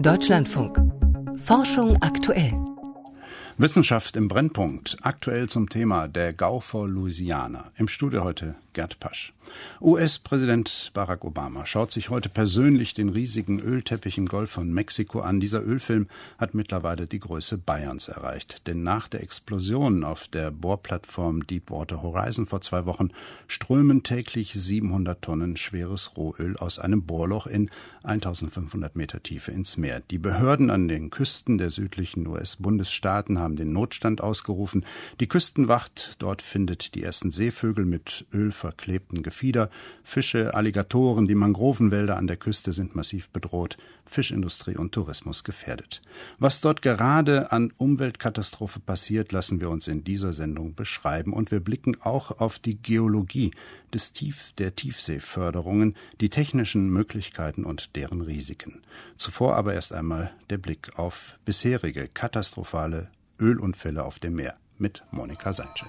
Deutschlandfunk. Forschung aktuell. Wissenschaft im Brennpunkt. Aktuell zum Thema der Gau vor Louisiana. Im Studio heute Gerd Pasch. US-Präsident Barack Obama schaut sich heute persönlich den riesigen Ölteppich im Golf von Mexiko an. Dieser Ölfilm hat mittlerweile die Größe Bayerns erreicht. Denn nach der Explosion auf der Bohrplattform Deepwater Horizon vor 2 Wochen strömen täglich 700 Tonnen schweres Rohöl aus einem Bohrloch in 1500 Meter Tiefe ins Meer. Die Behörden an den Küsten der südlichen US-Bundesstaaten haben den Notstand ausgerufen. Die Küstenwacht dort findet die ersten Seevögel mit ölverklebtem Gefieder. Fische, Alligatoren, die Mangrovenwälder an der Küste sind massiv bedroht. Fischindustrie und Tourismus gefährdet. Was dort gerade an Umweltkatastrophe passiert, lassen wir uns in dieser Sendung beschreiben. Und wir blicken auch auf die Geologie der Tiefseeförderungen, die technischen Möglichkeiten und deren Risiken. Zuvor aber erst einmal der Blick auf bisherige katastrophale Ölunfälle auf dem Meer mit Monika Seinche.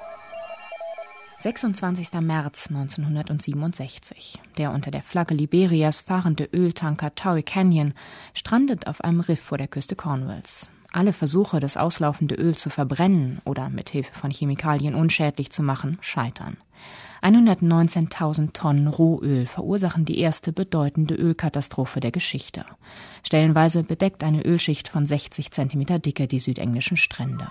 26. März 1967. Der unter der Flagge Liberias fahrende Öltanker Torrey Canyon strandet auf einem Riff vor der Küste Cornwalls. Alle Versuche, das auslaufende Öl zu verbrennen oder mit Hilfe von Chemikalien unschädlich zu machen, scheitern. 119.000 Tonnen Rohöl verursachen die erste bedeutende Ölkatastrophe der Geschichte. Stellenweise bedeckt eine Ölschicht von 60 Zentimeter Dicke die südenglischen Strände.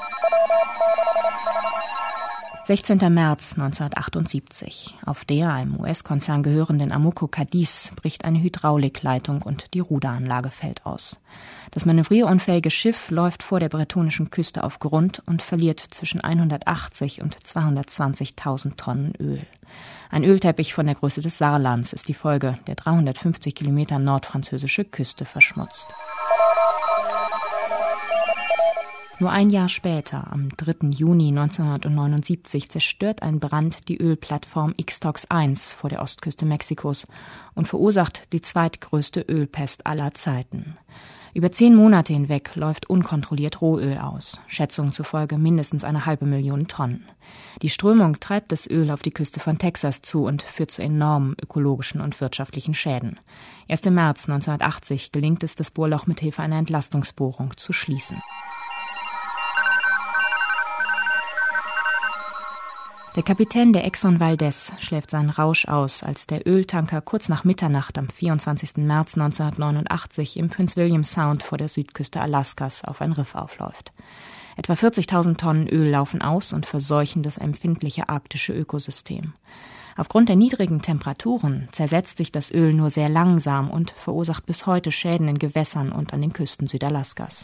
16. März 1978. Auf der einem US-Konzern gehörenden Amoco Cadiz bricht eine Hydraulikleitung und die Ruderanlage fällt aus. Das manövrierunfähige Schiff läuft vor der bretonischen Küste auf Grund und verliert zwischen 180 und 220.000 Tonnen Öl. Ein Ölteppich von der Größe des Saarlands ist die Folge, der 350 Kilometer nordfranzösische Küste verschmutzt. Nur ein Jahr später, am 3. Juni 1979, zerstört ein Brand die Ölplattform Ixtox 1 vor der Ostküste Mexikos und verursacht die zweitgrößte Ölpest aller Zeiten. Über 10 Monate hinweg läuft unkontrolliert Rohöl aus, Schätzungen zufolge mindestens 500.000 Tonnen. Die Strömung treibt das Öl auf die Küste von Texas zu und führt zu enormen ökologischen und wirtschaftlichen Schäden. Erst im März 1980 gelingt es, das Bohrloch mit Hilfe einer Entlastungsbohrung zu schließen. Der Kapitän der Exxon Valdez schläft seinen Rausch aus, als der Öltanker kurz nach Mitternacht am 24. März 1989 im Prince William Sound vor der Südküste Alaskas auf ein Riff aufläuft. Etwa 40.000 Tonnen Öl laufen aus und verseuchen das empfindliche arktische Ökosystem. Aufgrund der niedrigen Temperaturen zersetzt sich das Öl nur sehr langsam und verursacht bis heute Schäden in Gewässern und an den Küsten Südalaskas.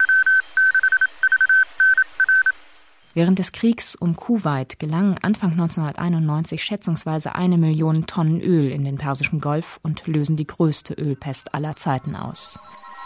Während des Kriegs um Kuwait gelangen Anfang 1991 schätzungsweise 1 Million Tonnen Öl in den Persischen Golf und lösen die größte Ölpest aller Zeiten aus.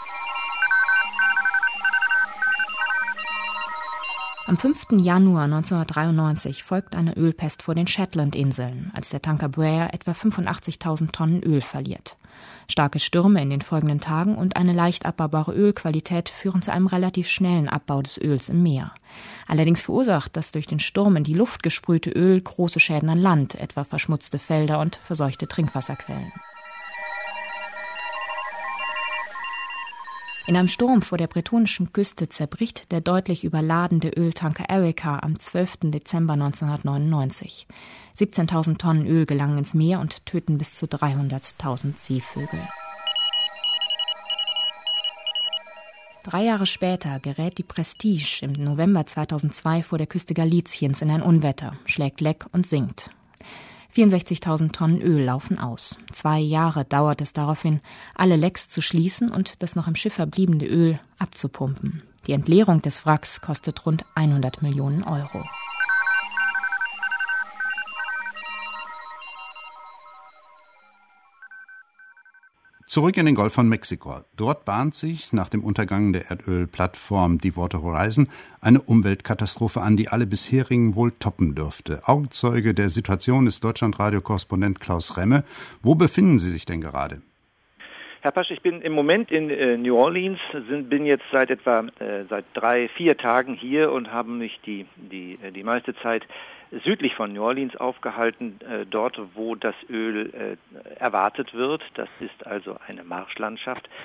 Am 5. Januar 1993 folgt eine Ölpest vor den Shetlandinseln, als der Tanker Braer etwa 85.000 Tonnen Öl verliert. Starke Stürme in den folgenden Tagen und eine leicht abbaubare Ölqualität führen zu einem relativ schnellen Abbau des Öls im Meer. Allerdings verursacht das durch den Sturm in die Luft gesprühte Öl große Schäden an Land, etwa verschmutzte Felder und verseuchte Trinkwasserquellen. In einem Sturm vor der bretonischen Küste zerbricht der deutlich überladene Öltanker Erika am 12. Dezember 1999. 17.000 Tonnen Öl gelangen ins Meer und töten bis zu 300.000 Seevögel. 3 Jahre später gerät die Prestige im November 2002 vor der Küste Galiciens in ein Unwetter, schlägt Leck und sinkt. 64.000 Tonnen Öl laufen aus. 2 Jahre dauert es daraufhin, alle Lecks zu schließen und das noch im Schiff verbliebene Öl abzupumpen. Die Entleerung des Wracks kostet rund 100 Millionen Euro. Zurück in den Golf von Mexiko. Dort bahnt sich nach dem Untergang der Erdölplattform Deepwater Horizon eine Umweltkatastrophe an, die alle bisherigen wohl toppen dürfte. Augenzeuge der Situation ist Deutschlandradio-Korrespondent Klaus Remme. Wo befinden Sie sich denn gerade? Herr Pasch, ich bin im Moment in New Orleans, bin jetzt seit 3-4 Tagen hier und habe mich die meiste Zeit südlich von New Orleans aufgehalten, dort, wo das Öl erwartet wird. Das ist also eine Marschlandschaft.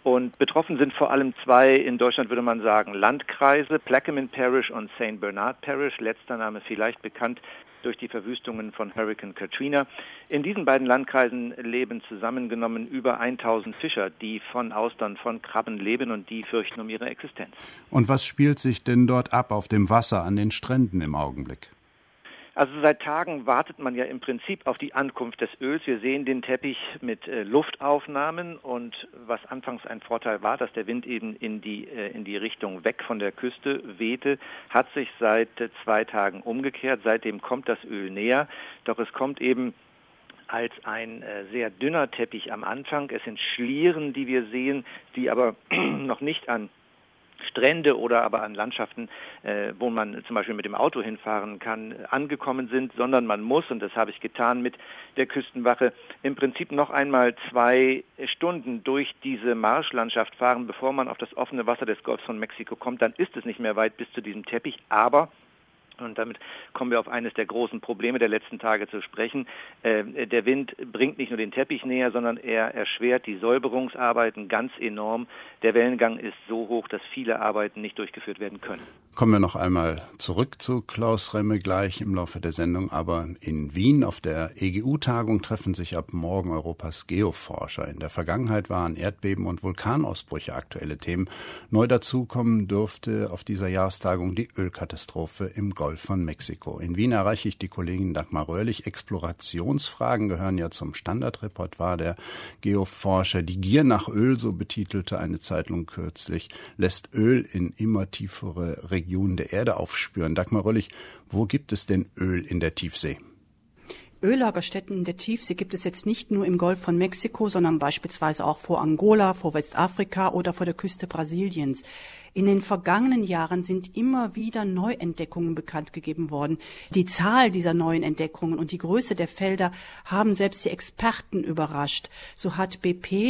Und betroffen sind vor allem zwei, in Deutschland würde man sagen, Landkreise, Plaquemine Parish und St. Bernard Parish, letzter Name vielleicht bekannt durch die Verwüstungen von Hurricane Katrina. In diesen beiden Landkreisen leben zusammengenommen über 1000 Fischer, die von Austern, von Krabben leben, und die fürchten um ihre Existenz. Und was spielt sich denn dort ab auf dem Wasser an den Stränden im Augenblick? Also seit Tagen wartet man ja im Prinzip auf die Ankunft des Öls. Wir sehen den Teppich mit Luftaufnahmen, und was anfangs ein Vorteil war, dass der Wind eben in die Richtung weg von der Küste wehte, hat sich seit 2 Tagen umgekehrt. Seitdem kommt das Öl näher, doch es kommt eben als ein sehr dünner Teppich am Anfang. Es sind Schlieren, die wir sehen, die aber noch nicht an Strände oder aber an Landschaften, wo man zum Beispiel mit dem Auto hinfahren kann, angekommen sind, sondern man muss, und das habe ich getan mit der Küstenwache, im Prinzip noch einmal 2 Stunden durch diese Marschlandschaft fahren, bevor man auf das offene Wasser des Golfs von Mexiko kommt. Dann ist es nicht mehr weit bis zu diesem Teppich, aber, und damit kommen wir auf eines der großen Probleme der letzten Tage zu sprechen, der Wind bringt nicht nur den Teppich näher, sondern er erschwert die Säuberungsarbeiten ganz enorm. Der Wellengang ist so hoch, dass viele Arbeiten nicht durchgeführt werden können. Kommen wir noch einmal zurück zu Klaus Remme gleich im Laufe der Sendung. Aber in Wien auf der EGU-Tagung treffen sich ab morgen Europas Geoforscher. In der Vergangenheit waren Erdbeben und Vulkanausbrüche aktuelle Themen. Neu dazukommen dürfte auf dieser Jahrestagung die Ölkatastrophe im Golf von Mexiko. In Wien erreiche ich die Kollegin Dagmar Röhrlich. Explorationsfragen gehören ja zum Standardrepertoire der Geoforscher. Die Gier nach Öl, so betitelte eine Zeitung kürzlich, lässt Öl in immer tiefere Regionen der Erde aufspüren. Dagmar Röhrlich, wo gibt es denn Öl in der Tiefsee? Öllagerstätten in der Tiefsee gibt es jetzt nicht nur im Golf von Mexiko, sondern beispielsweise auch vor Angola, vor Westafrika oder vor der Küste Brasiliens. In den vergangenen Jahren sind immer wieder Neuentdeckungen bekannt gegeben worden. Die Zahl dieser neuen Entdeckungen und die Größe der Felder haben selbst die Experten überrascht. So hat BP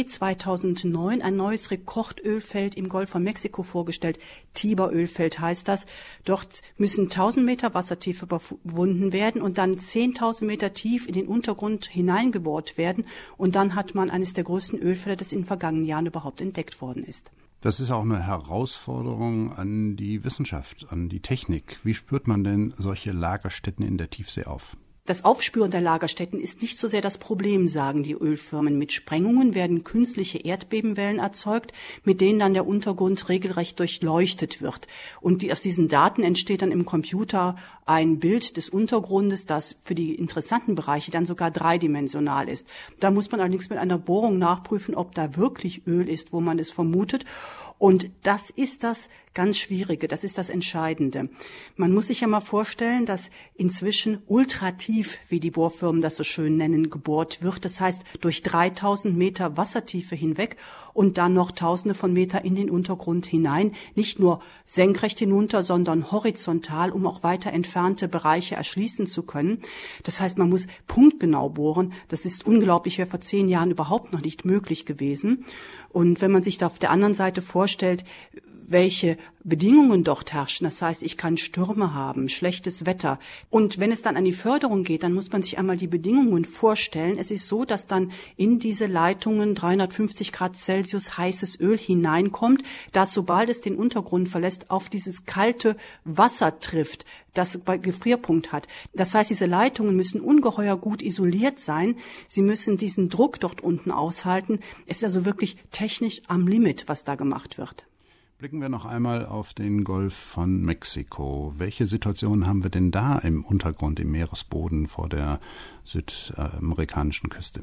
2009 ein neues Rekordölfeld im Golf von Mexiko vorgestellt. Tiber-Ölfeld heißt das. Dort müssen 1000 Meter Wassertiefe überwunden werden und dann 10.000 Meter tief in den Untergrund hineingebohrt werden. Und dann hat man eines der größten Ölfelder, das in den vergangenen Jahren überhaupt entdeckt worden ist. Das ist auch eine Herausforderung an die Wissenschaft, an die Technik. Wie spürt man denn solche Lagerstätten in der Tiefsee auf? Das Aufspüren der Lagerstätten ist nicht so sehr das Problem, sagen die Ölfirmen. Mit Sprengungen werden künstliche Erdbebenwellen erzeugt, mit denen dann der Untergrund regelrecht durchleuchtet wird. Und aus diesen Daten entsteht dann im Computer ein Bild des Untergrundes, das für die interessanten Bereiche dann sogar dreidimensional ist. Da muss man allerdings mit einer Bohrung nachprüfen, ob da wirklich Öl ist, wo man es vermutet. Und das ist das ganz Schwierige, das ist das Entscheidende. Man muss sich ja mal vorstellen, dass inzwischen ultratief, wie die Bohrfirmen das so schön nennen, gebohrt wird. Das heißt, durch 3000 Meter Wassertiefe hinweg und dann noch Tausende von Meter in den Untergrund hinein. Nicht nur senkrecht hinunter, sondern horizontal, um auch weiter entfernte Bereiche erschließen zu können. Das heißt, man muss punktgenau bohren. Das ist unglaublich, wäre vor 10 Jahren überhaupt noch nicht möglich gewesen. Und wenn man sich da auf der anderen Seite vorstellt, welche Bedingungen dort herrschen. Das heißt, ich kann Stürme haben, schlechtes Wetter. Und wenn es dann an die Förderung geht, dann muss man sich einmal die Bedingungen vorstellen. Es ist so, dass dann in diese Leitungen 350 Grad Celsius heißes Öl hineinkommt, das, sobald es den Untergrund verlässt, auf dieses kalte Wasser trifft, das bei Gefrierpunkt hat. Das heißt, diese Leitungen müssen ungeheuer gut isoliert sein. Sie müssen diesen Druck dort unten aushalten. Es ist also wirklich technisch am Limit, was da gemacht wird. Blicken wir noch einmal auf den Golf von Mexiko. Welche Situation haben wir denn da im Untergrund, im Meeresboden vor der südamerikanischen Küste?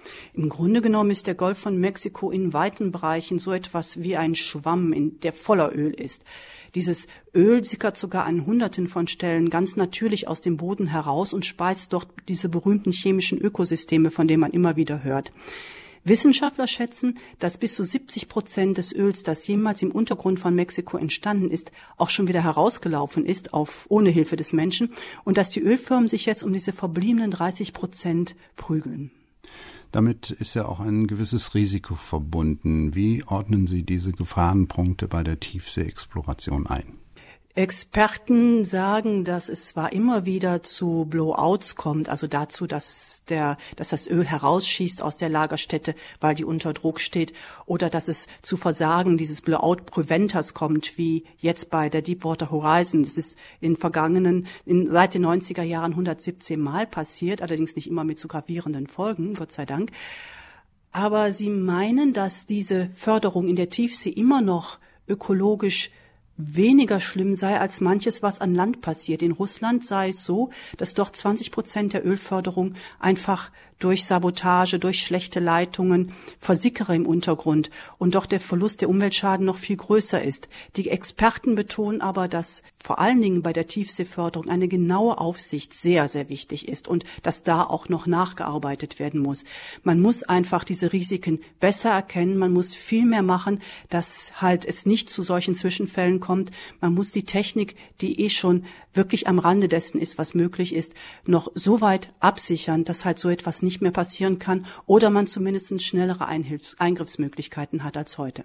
Im Grunde genommen ist der Golf von Mexiko in weiten Bereichen so etwas wie ein Schwamm, der voller Öl ist. Dieses Öl sickert sogar an Hunderten von Stellen ganz natürlich aus dem Boden heraus und speist dort diese berühmten chemischen Ökosysteme, von denen man immer wieder hört. Wissenschaftler schätzen, dass bis zu 70% des Öls, das jemals im Untergrund von Mexiko entstanden ist, auch schon wieder herausgelaufen ist, ohne Hilfe des Menschen, und dass die Ölfirmen sich jetzt um diese verbliebenen 30% prügeln. Damit ist ja auch ein gewisses Risiko verbunden. Wie ordnen Sie diese Gefahrenpunkte bei der Tiefseeexploration ein? Experten sagen, dass es zwar immer wieder zu Blowouts kommt, also dazu, dass das Öl herausschießt aus der Lagerstätte, weil die unter Druck steht, oder dass es zu Versagen dieses Blowout-Preventers kommt, wie jetzt bei der Deepwater Horizon. Das ist seit den 90er Jahren 117 Mal passiert, allerdings nicht immer mit so gravierenden Folgen, Gott sei Dank. Aber sie meinen, dass diese Förderung in der Tiefsee immer noch ökologisch weniger schlimm sei als manches, was an Land passiert. In Russland sei es so, dass dort 20% der Ölförderung einfach durch Sabotage, durch schlechte Leitungen versickere im Untergrund und doch der Verlust der Umweltschaden noch viel größer ist. Die Experten betonen aber, dass vor allen Dingen bei der Tiefseeförderung eine genaue Aufsicht sehr, sehr wichtig ist und dass da auch noch nachgearbeitet werden muss. Man muss einfach diese Risiken besser erkennen, man muss viel mehr machen, dass halt es nicht zu solchen Zwischenfällen kommt. Man muss die Technik, die schon wirklich am Rande dessen ist, was möglich ist, noch so weit absichern, dass halt so etwas nicht mehr passieren kann oder man zumindest schnellere Eingriffsmöglichkeiten hat als heute.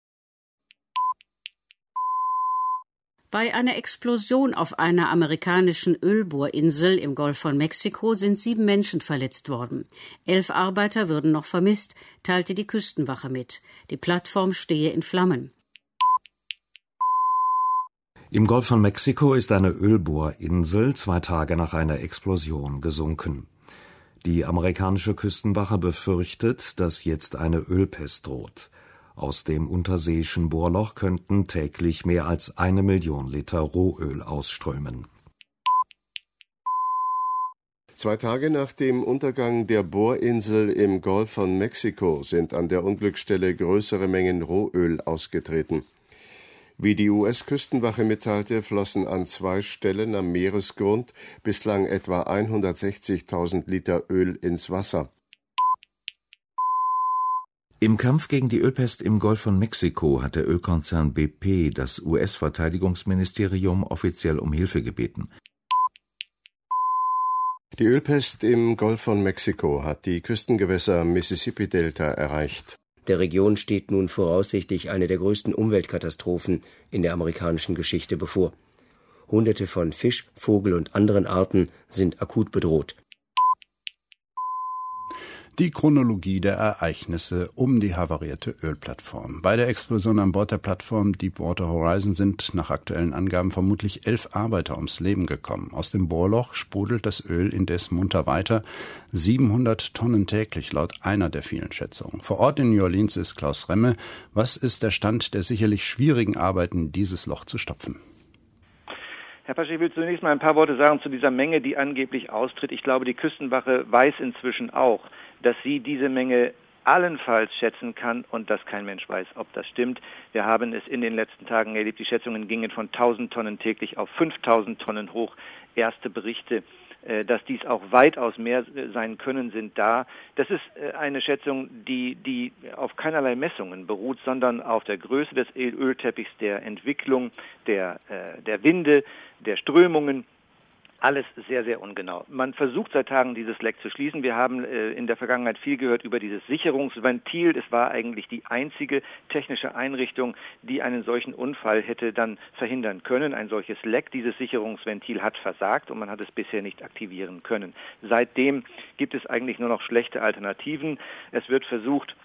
Bei einer Explosion auf einer amerikanischen Ölbohrinsel im Golf von Mexiko sind 7 Menschen verletzt worden. 11 Arbeiter würden noch vermisst, teilte die Küstenwache mit. Die Plattform stehe in Flammen. Im Golf von Mexiko ist eine Ölbohrinsel 2 Tage nach einer Explosion gesunken. Die amerikanische Küstenwache befürchtet, dass jetzt eine Ölpest droht. Aus dem unterseeischen Bohrloch könnten täglich mehr als 1 Million Liter Rohöl ausströmen. 2 Tage nach dem Untergang der Bohrinsel im Golf von Mexiko sind an der Unglücksstelle größere Mengen Rohöl ausgetreten. Wie die US-Küstenwache mitteilte, flossen an 2 Stellen am Meeresgrund bislang etwa 160.000 Liter Öl ins Wasser. Im Kampf gegen die Ölpest im Golf von Mexiko hat der Ölkonzern BP das US-Verteidigungsministerium offiziell um Hilfe gebeten. Die Ölpest im Golf von Mexiko hat die Küstengewässer Mississippi-Delta erreicht. Der Region steht nun voraussichtlich eine der größten Umweltkatastrophen in der amerikanischen Geschichte bevor. Hunderte von Fisch-, Vogel- und anderen Arten sind akut bedroht. Die Chronologie der Ereignisse um die havarierte Ölplattform. Bei der Explosion an Bord der Plattform Deepwater Horizon sind nach aktuellen Angaben vermutlich 11 Arbeiter ums Leben gekommen. Aus dem Bohrloch sprudelt das Öl indes munter weiter. 700 Tonnen täglich, laut einer der vielen Schätzungen. Vor Ort in New Orleans ist Klaus Remme. Was ist der Stand der sicherlich schwierigen Arbeiten, dieses Loch zu stopfen? Herr Pasch, ich will zunächst mal ein paar Worte sagen zu dieser Menge, die angeblich austritt. Ich glaube, die Küstenwache weiß inzwischen auch, dass sie diese Menge allenfalls schätzen kann und dass kein Mensch weiß, ob das stimmt. Wir haben es in den letzten Tagen erlebt. Die Schätzungen gingen von 1.000 Tonnen täglich auf 5.000 Tonnen hoch. Erste Berichte, dass dies auch weitaus mehr sein können, sind da. Das ist eine Schätzung, die auf keinerlei Messungen beruht, sondern auf der Größe des Ölteppichs, der Entwicklung, der Winde, der Strömungen. Alles sehr, sehr ungenau. Man versucht seit Tagen, dieses Leck zu schließen. Wir haben in der Vergangenheit viel gehört über dieses Sicherungsventil. Es war eigentlich die einzige technische Einrichtung, die einen solchen Unfall hätte dann verhindern können. Ein solches Leck, dieses Sicherungsventil hat versagt und man hat es bisher nicht aktivieren können. Seitdem gibt es eigentlich nur noch schlechte Alternativen. Es wird versucht,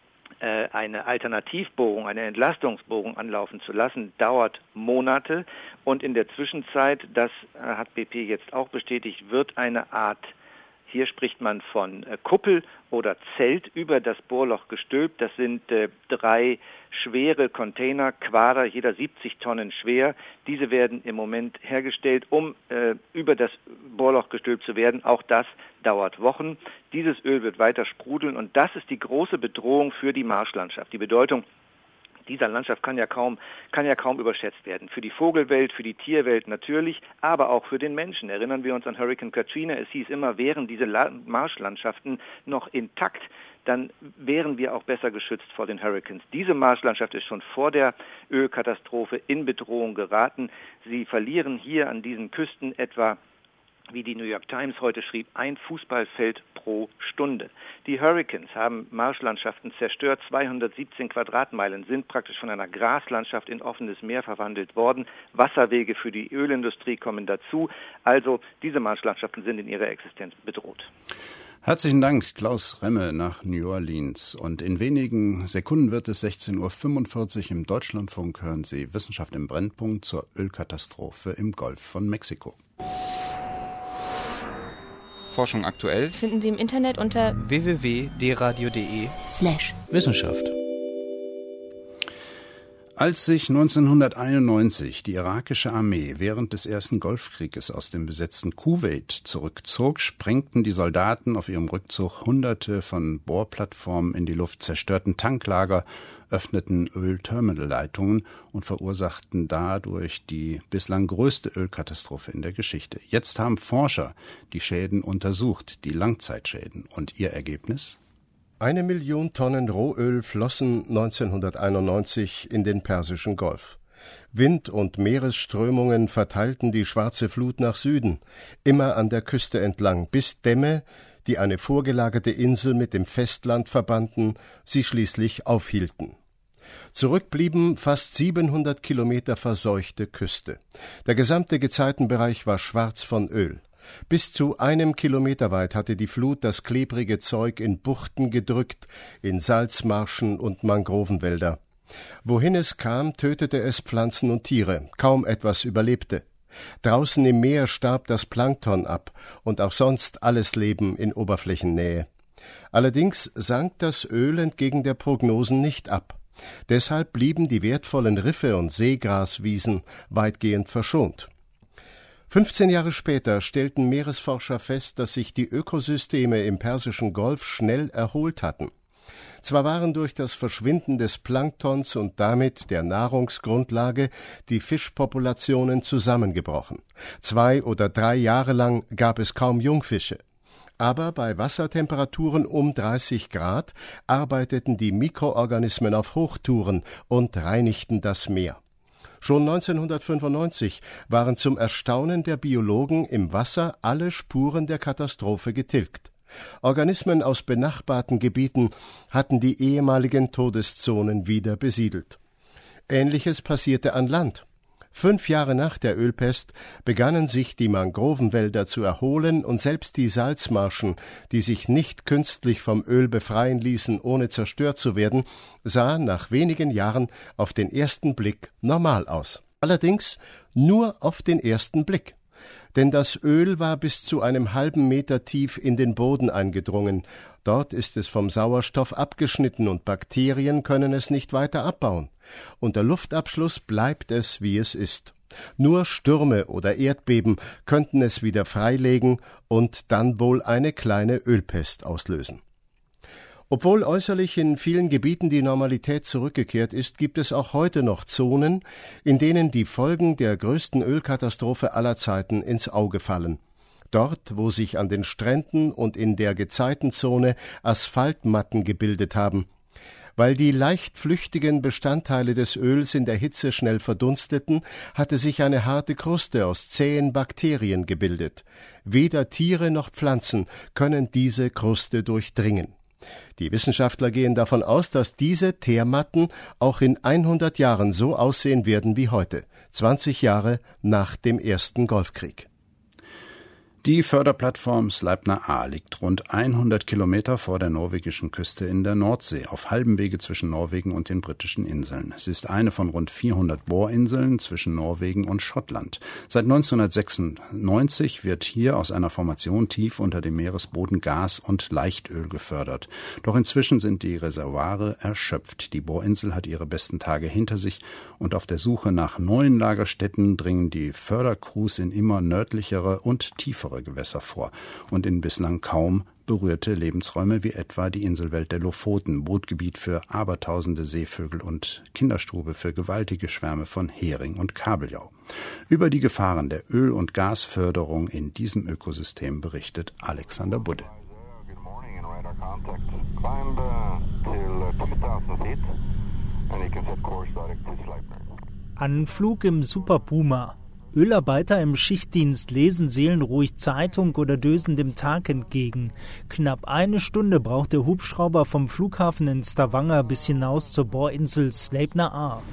eine Alternativbohrung, eine Entlastungsbohrung anlaufen zu lassen, dauert Monate und in der Zwischenzeit, das hat BP jetzt auch bestätigt, wird eine Art, hier spricht man von Kuppel oder Zelt über das Bohrloch gestülpt. Das sind 3 schwere Container, Quader, jeder 70 Tonnen schwer. Diese werden im Moment hergestellt, um über das Bohrloch gestülpt zu werden. Auch das dauert Wochen. Dieses Öl wird weiter sprudeln und das ist die große Bedrohung für die Marschlandschaft. Die Bedeutung dieser Landschaft kann ja kaum überschätzt werden. Für die Vogelwelt, für die Tierwelt natürlich, aber auch für den Menschen. Erinnern wir uns an Hurricane Katrina. Es hieß immer, wären diese Marschlandschaften noch intakt, dann wären wir auch besser geschützt vor den Hurricanes. Diese Marschlandschaft ist schon vor der Ölkatastrophe in Bedrohung geraten. Sie verlieren hier an diesen Küsten etwa wie die New York Times heute schrieb, ein Fußballfeld pro Stunde. Die Hurricanes haben Marschlandschaften zerstört, 217 Quadratmeilen sind praktisch von einer Graslandschaft in offenes Meer verwandelt worden. Wasserwege für die Ölindustrie kommen dazu. Also diese Marschlandschaften sind in ihrer Existenz bedroht. Herzlichen Dank, Klaus Remme nach New Orleans. Und in wenigen Sekunden wird es 16.45 Uhr im Deutschlandfunk. Hören Sie Wissenschaft im Brennpunkt zur Ölkatastrophe im Golf von Mexiko. Forschung aktuell finden Sie im Internet unter www.dradio.de/Wissenschaft. Als sich 1991 die irakische Armee während des ersten Golfkrieges aus dem besetzten Kuwait zurückzog, sprengten die Soldaten auf ihrem Rückzug Hunderte von Bohrplattformen in die Luft, zerstörten Tanklager, öffneten Ölterminalleitungen und verursachten dadurch die bislang größte Ölkatastrophe in der Geschichte. Jetzt haben Forscher die Schäden untersucht, die Langzeitschäden. Und ihr Ergebnis? 1 Million Tonnen Rohöl flossen 1991 in den Persischen Golf. Wind- und Meeresströmungen verteilten die schwarze Flut nach Süden, immer an der Küste entlang, bis Dämme, die eine vorgelagerte Insel mit dem Festland verbanden, sie schließlich aufhielten. Zurück blieben fast 700 Kilometer verseuchte Küste. Der gesamte Gezeitenbereich war schwarz von Öl. Bis zu 1 Kilometer weit hatte die Flut das klebrige Zeug in Buchten gedrückt, in Salzmarschen und Mangrovenwälder. Wohin es kam, tötete es Pflanzen und Tiere, kaum etwas überlebte. Draußen im Meer starb das Plankton ab und auch sonst alles Leben in Oberflächennähe. Allerdings sank das Öl entgegen der Prognosen nicht ab. Deshalb blieben die wertvollen Riffe und Seegraswiesen weitgehend verschont. 15 Jahre später stellten Meeresforscher fest, dass sich die Ökosysteme im Persischen Golf schnell erholt hatten. Zwar waren durch das Verschwinden des Planktons und damit der Nahrungsgrundlage die Fischpopulationen zusammengebrochen. 2 oder 3 Jahre lang gab es kaum Jungfische. Aber bei Wassertemperaturen um 30 Grad arbeiteten die Mikroorganismen auf Hochtouren und reinigten das Meer. Schon 1995 waren zum Erstaunen der Biologen im Wasser alle Spuren der Katastrophe getilgt. Organismen aus benachbarten Gebieten hatten die ehemaligen Todeszonen wieder besiedelt. Ähnliches passierte an Land. 5 Jahre nach der Ölpest begannen sich die Mangrovenwälder zu erholen und selbst die Salzmarschen, die sich nicht künstlich vom Öl befreien ließen, ohne zerstört zu werden, sahen nach wenigen Jahren auf den ersten Blick normal aus. Allerdings nur auf den ersten Blick. Denn das Öl war bis zu einem halben Meter tief in den Boden eingedrungen. Dort ist es vom Sauerstoff abgeschnitten und Bakterien können es nicht weiter abbauen. Unter Luftabschluss bleibt es, wie es ist. Nur Stürme oder Erdbeben könnten es wieder freilegen und dann wohl eine kleine Ölpest auslösen. Obwohl äußerlich in vielen Gebieten die Normalität zurückgekehrt ist, gibt es auch heute noch Zonen, in denen die Folgen der größten Ölkatastrophe aller Zeiten ins Auge fallen. Dort, wo sich an den Stränden und in der Gezeitenzone Asphaltmatten gebildet haben. Weil die leicht flüchtigen Bestandteile des Öls in der Hitze schnell verdunsteten, hatte sich eine harte Kruste aus zähen Bakterien gebildet. Weder Tiere noch Pflanzen können diese Kruste durchdringen. Die Wissenschaftler gehen davon aus, dass diese Teermatten auch in 100 Jahren so aussehen werden wie heute, 20 Jahre nach dem ersten Golfkrieg. Die Förderplattform Sleipner A liegt rund 100 Kilometer vor der norwegischen Küste in der Nordsee, auf halbem Wege zwischen Norwegen und den britischen Inseln. Es ist eine von rund 400 Bohrinseln zwischen Norwegen und Schottland. Seit 1996 wird hier aus einer Formation tief unter dem Meeresboden Gas und Leichtöl gefördert. Doch inzwischen sind die Reservoire erschöpft. Die Bohrinsel hat ihre besten Tage hinter sich und auf der Suche nach neuen Lagerstätten dringen die Fördercrews in immer nördlichere und tiefere Gewässer vor und in bislang kaum berührte Lebensräume wie etwa die Inselwelt der Lofoten, Brutgebiet für abertausende Seevögel und Kinderstube für gewaltige Schwärme von Hering und Kabeljau. Über die Gefahren der Öl- und Gasförderung in diesem Ökosystem berichtet Alexander Budde. Anflug im Super Puma. Ölarbeiter im Schichtdienst lesen seelenruhig Zeitung oder dösen dem Tag entgegen. Knapp 1 Stunde braucht der Hubschrauber vom Flughafen in Stavanger bis hinaus zur Bohrinsel Sleipner A.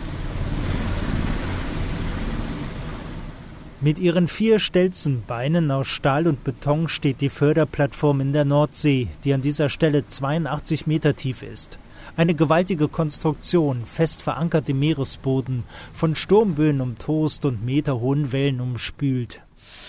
Mit ihren 4 Stelzenbeinen aus Stahl und Beton steht die Förderplattform in der Nordsee, die an dieser Stelle 82 Meter tief ist. Eine gewaltige Konstruktion, fest verankert im Meeresboden, von Sturmböen umtost und meterhohen Wellen umspült.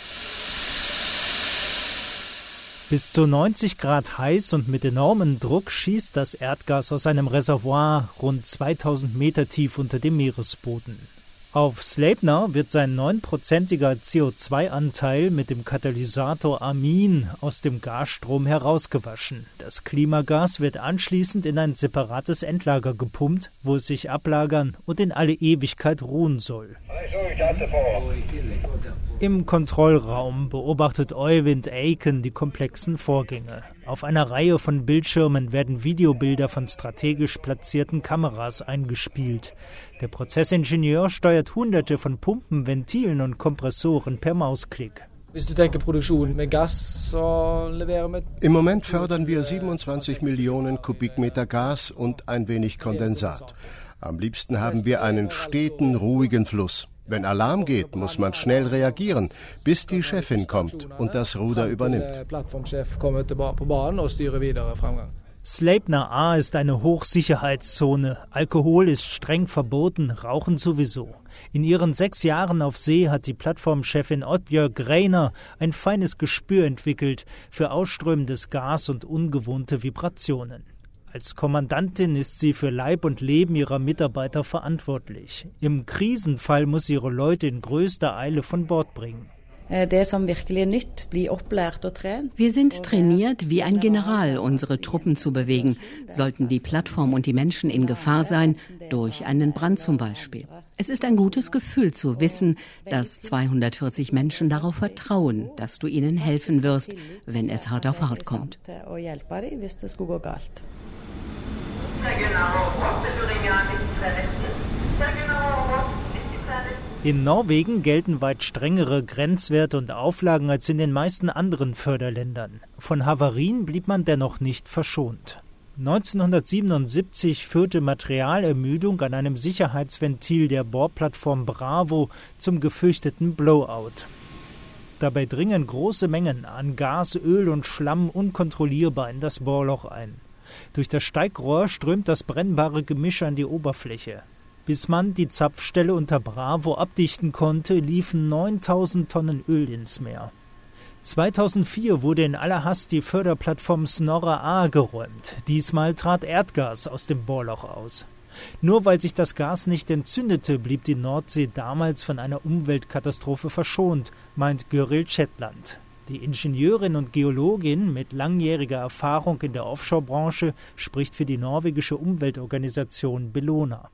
Bis zu 90 Grad heiß und mit enormem Druck schießt das Erdgas aus einem Reservoir rund 2000 Meter tief unter dem Meeresboden. Auf Sleipner wird sein 9%iger CO2-Anteil mit dem Katalysator Amin aus dem Gasstrom herausgewaschen. Das Klimagas wird anschließend in ein separates Endlager gepumpt, wo es sich ablagern und in alle Ewigkeit ruhen soll. Im Kontrollraum beobachtet Øyvind Eiken die komplexen Vorgänge. Auf einer Reihe von Bildschirmen werden Videobilder von strategisch platzierten Kameras eingespielt. Der Prozessingenieur steuert Hunderte von Pumpen, Ventilen und Kompressoren per Mausklick. Im Moment fördern wir 27 Millionen Kubikmeter Gas und ein wenig Kondensat. Am liebsten haben wir einen steten, ruhigen Fluss. Wenn Alarm geht, muss man schnell reagieren, bis die Chefin kommt und das Ruder übernimmt. Sleipner A ist eine Hochsicherheitszone. Alkohol ist streng verboten, Rauchen sowieso. In ihren 6 Jahren auf See hat die Plattformchefin Oddbjörg Reiner ein feines Gespür entwickelt für ausströmendes Gas und ungewohnte Vibrationen. Als Kommandantin ist sie für Leib und Leben ihrer Mitarbeiter verantwortlich. Im Krisenfall muss sie ihre Leute in größter Eile von Bord bringen. Wir sind trainiert, wie ein General unsere Truppen zu bewegen, sollten die Plattform und die Menschen in Gefahr sein, durch einen Brand zum Beispiel. Es ist ein gutes Gefühl zu wissen, dass 240 Menschen darauf vertrauen, dass du ihnen helfen wirst, wenn es hart auf hart kommt. In Norwegen gelten weit strengere Grenzwerte und Auflagen als in den meisten anderen Förderländern. Von Havarien blieb man dennoch nicht verschont. 1977 führte Materialermüdung an einem Sicherheitsventil der Bohrplattform Bravo zum gefürchteten Blowout. Dabei dringen große Mengen an Gas, Öl und Schlamm unkontrollierbar in das Bohrloch ein. Durch das Steigrohr strömt das brennbare Gemisch an die Oberfläche. Bis man die Zapfstelle unter Bravo abdichten konnte, liefen 9000 Tonnen Öl ins Meer. 2004 wurde in aller Hast die Förderplattform Snorre A geräumt. Diesmal trat Erdgas aus dem Bohrloch aus. Nur weil sich das Gas nicht entzündete, blieb die Nordsee damals von einer Umweltkatastrophe verschont, meint Gøril Chetland. Die Ingenieurin und Geologin mit langjähriger Erfahrung in der Offshore-Branche spricht für die norwegische Umweltorganisation Bellona.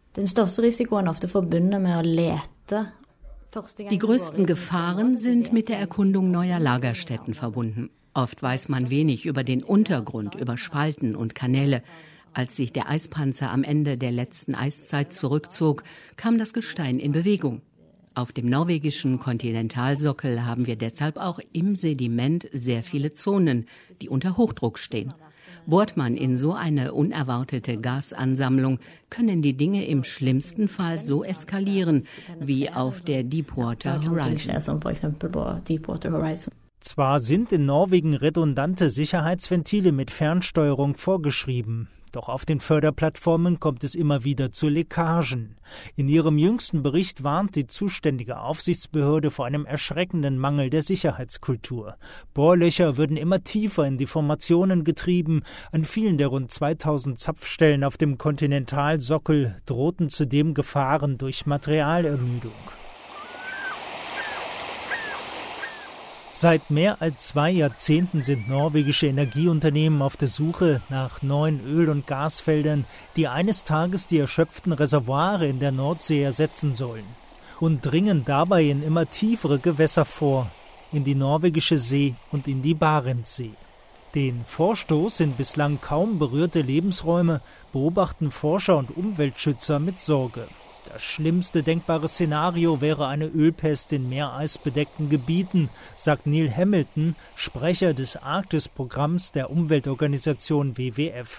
Die größten Gefahren sind mit der Erkundung neuer Lagerstätten verbunden. Oft weiß man wenig über den Untergrund, über Spalten und Kanäle. Als sich der Eispanzer am Ende der letzten Eiszeit zurückzog, kam das Gestein in Bewegung. Auf dem norwegischen Kontinentalsockel haben wir deshalb auch im Sediment sehr viele Zonen, die unter Hochdruck stehen. Bohrt man in so eine unerwartete Gasansammlung, können die Dinge im schlimmsten Fall so eskalieren wie auf der Deepwater Horizon. Zwar sind in Norwegen redundante Sicherheitsventile mit Fernsteuerung vorgeschrieben, doch auf den Förderplattformen kommt es immer wieder zu Leckagen. In ihrem jüngsten Bericht warnt die zuständige Aufsichtsbehörde vor einem erschreckenden Mangel der Sicherheitskultur. Bohrlöcher würden immer tiefer in die Formationen getrieben. An vielen der rund 2000 Zapfstellen auf dem Kontinentalsockel drohten zudem Gefahren durch Materialermüdung. Seit mehr als 2 Jahrzehnten sind norwegische Energieunternehmen auf der Suche nach neuen Öl- und Gasfeldern, die eines Tages die erschöpften Reservoire in der Nordsee ersetzen sollen, und dringen dabei in immer tiefere Gewässer vor, in die norwegische See und in die Barentssee. Den Vorstoß in bislang kaum berührte Lebensräume beobachten Forscher und Umweltschützer mit Sorge. Das schlimmste denkbare Szenario wäre eine Ölpest in meereisbedeckten Gebieten, sagt Neil Hamilton, Sprecher des Arktis-Programms der Umweltorganisation WWF.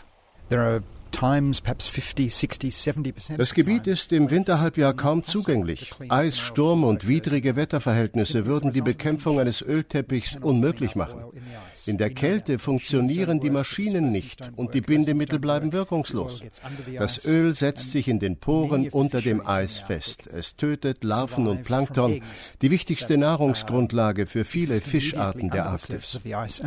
Das Gebiet ist im Winterhalbjahr kaum zugänglich. Eis, Sturm und widrige Wetterverhältnisse würden die Bekämpfung eines Ölteppichs unmöglich machen. In der Kälte funktionieren die Maschinen nicht und die Bindemittel bleiben wirkungslos. Das Öl setzt sich in den Poren unter dem Eis fest. Es tötet Larven und Plankton, die wichtigste Nahrungsgrundlage für viele Fischarten der Arktis.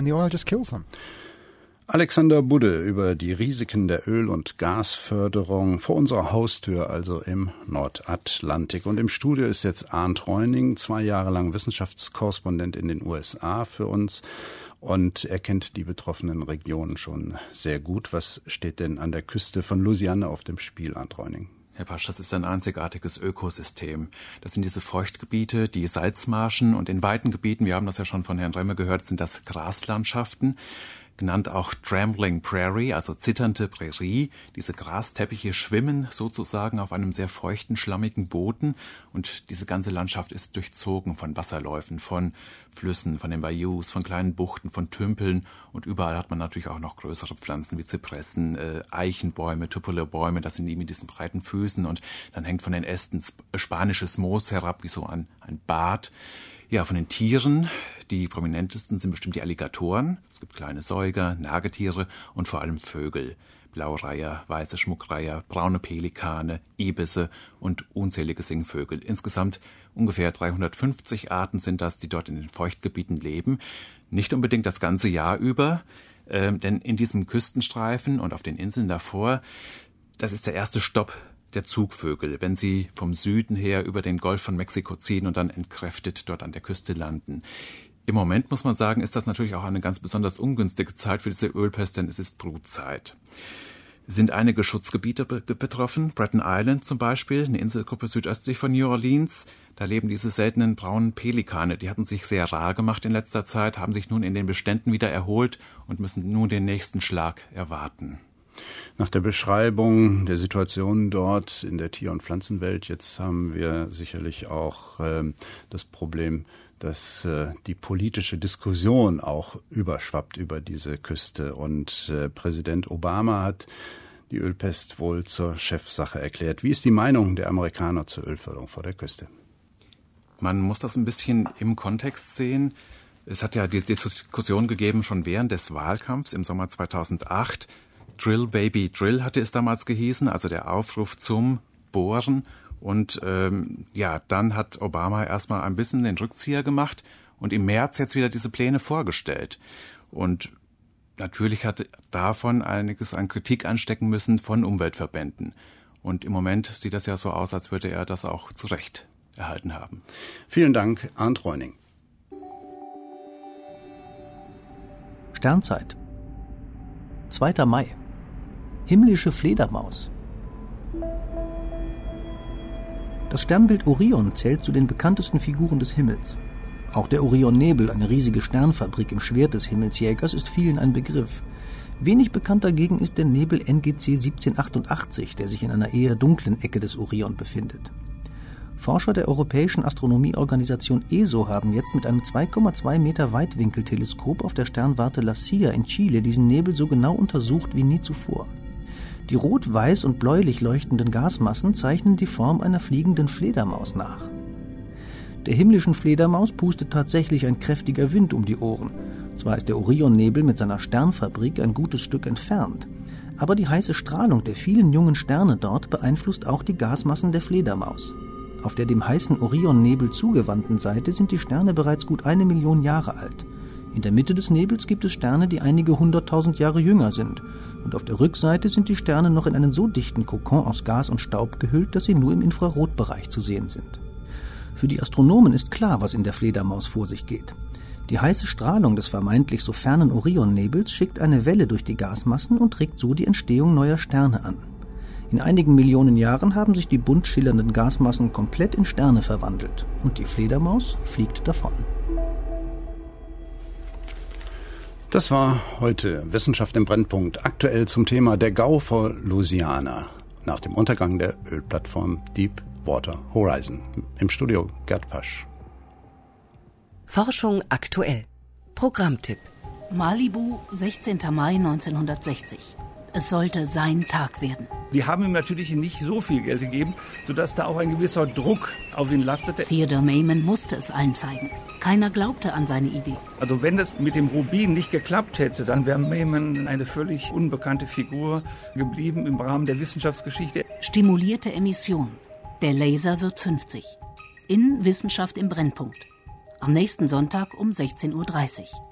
Alexander Budde über die Risiken der Öl- und Gasförderung vor unserer Haustür, also im Nordatlantik. Und im Studio ist jetzt Arndt Reuning, 2 Jahre lang Wissenschaftskorrespondent in den USA für uns. Und er kennt die betroffenen Regionen schon sehr gut. Was steht denn an der Küste von Louisiana auf dem Spiel, Arndt Reuning? Herr Pasch, das ist ein einzigartiges Ökosystem. Das sind diese Feuchtgebiete, die Salzmarschen und in weiten Gebieten, wir haben das ja schon von Herrn Remme gehört, sind das Graslandschaften. Genannt auch Trembling Prairie, also zitternde Prärie. Diese Grasteppiche schwimmen sozusagen auf einem sehr feuchten, schlammigen Boden und diese ganze Landschaft ist durchzogen von Wasserläufen, von Flüssen, von den Bayous, von kleinen Buchten, von Tümpeln und überall hat man natürlich auch noch größere Pflanzen wie Zypressen, Eichenbäume, Tupelo-Bäume, das sind die mit diesen breiten Füßen und dann hängt von den Ästen spanisches Moos herab, wie so ein Bad. Ja, von den Tieren, die prominentesten sind bestimmt die Alligatoren. Es gibt kleine Säuger, Nagetiere und vor allem Vögel. Blaureiher, weiße Schmuckreiher, braune Pelikane, Ibisse und unzählige Singvögel. Insgesamt ungefähr 350 Arten sind das, die dort in den Feuchtgebieten leben. Nicht unbedingt das ganze Jahr über, denn in diesem Küstenstreifen und auf den Inseln davor, das ist der erste Stopp der Zugvögel, wenn sie vom Süden her über den Golf von Mexiko ziehen und dann entkräftet dort an der Küste landen. Im Moment, muss man sagen, ist das natürlich auch eine ganz besonders ungünstige Zeit für diese Ölpest, denn es ist Brutzeit. Es sind einige Schutzgebiete betroffen, Breton Island zum Beispiel, eine Inselgruppe südöstlich von New Orleans. Da leben diese seltenen braunen Pelikane, die hatten sich sehr rar gemacht in letzter Zeit, haben sich nun in den Beständen wieder erholt und müssen nun den nächsten Schlag erwarten. Nach der Beschreibung der Situation dort in der Tier- und Pflanzenwelt, jetzt haben wir sicherlich auch das Problem, dass die politische Diskussion auch überschwappt über diese Küste. Und Präsident Obama hat die Ölpest wohl zur Chefsache erklärt. Wie ist die Meinung der Amerikaner zur Ölförderung vor der Küste? Man muss das ein bisschen im Kontext sehen. Es hat ja die Diskussion gegeben schon während des Wahlkampfs im Sommer 2008. Drill Baby Drill hatte es damals gehießen, also der Aufruf zum Bohren. Und dann hat Obama erstmal ein bisschen den Rückzieher gemacht und im März jetzt wieder diese Pläne vorgestellt. Und natürlich hat davon einiges an Kritik anstecken müssen von Umweltverbänden. Und im Moment sieht das ja so aus, als würde er das auch zu Recht erhalten haben. Vielen Dank, Arndt Reuning. Sternzeit. 2. Mai. Himmlische Fledermaus. Das Sternbild Orion zählt zu den bekanntesten Figuren des Himmels. Auch der Orionnebel, eine riesige Sternfabrik im Schwert des Himmelsjägers, ist vielen ein Begriff. Wenig bekannt dagegen ist der Nebel NGC 1788, der sich in einer eher dunklen Ecke des Orion befindet. Forscher der Europäischen Astronomieorganisation ESO haben jetzt mit einem 2,2 Meter Weitwinkelteleskop auf der Sternwarte La Silla in Chile diesen Nebel so genau untersucht wie nie zuvor. Die rot, weiß und bläulich leuchtenden Gasmassen zeichnen die Form einer fliegenden Fledermaus nach. Der himmlischen Fledermaus pustet tatsächlich ein kräftiger Wind um die Ohren. Zwar ist der Orionnebel mit seiner Sternfabrik ein gutes Stück entfernt, aber die heiße Strahlung der vielen jungen Sterne dort beeinflusst auch die Gasmassen der Fledermaus. Auf der dem heißen Orionnebel zugewandten Seite sind die Sterne bereits gut 1 Million Jahre alt. In der Mitte des Nebels gibt es Sterne, die einige 100.000 Jahre jünger sind. Und auf der Rückseite sind die Sterne noch in einen so dichten Kokon aus Gas und Staub gehüllt, dass sie nur im Infrarotbereich zu sehen sind. Für die Astronomen ist klar, was in der Fledermaus vor sich geht. Die heiße Strahlung des vermeintlich so fernen Orionnebels schickt eine Welle durch die Gasmassen und regt so die Entstehung neuer Sterne an. In einigen Millionen Jahren haben sich die bunt schillernden Gasmassen komplett in Sterne verwandelt. Und die Fledermaus fliegt davon. Das war heute Wissenschaft im Brennpunkt, aktuell zum Thema der Gau vor Louisiana nach dem Untergang der Ölplattform Deep Deepwater Horizon. Im Studio Gerd Pasch. Forschung aktuell. Programmtipp. Malibu, 16. Mai 1960. Es sollte sein Tag werden. Die haben ihm natürlich nicht so viel Geld gegeben, sodass da auch ein gewisser Druck auf ihn lastete. Theodore Maiman musste es allen zeigen. Keiner glaubte an seine Idee. Also wenn das mit dem Rubin nicht geklappt hätte, dann wäre Maiman eine völlig unbekannte Figur geblieben im Rahmen der Wissenschaftsgeschichte. Stimulierte Emission. Der Laser wird 50. In Wissenschaft im Brennpunkt. Am nächsten Sonntag um 16:30 Uhr.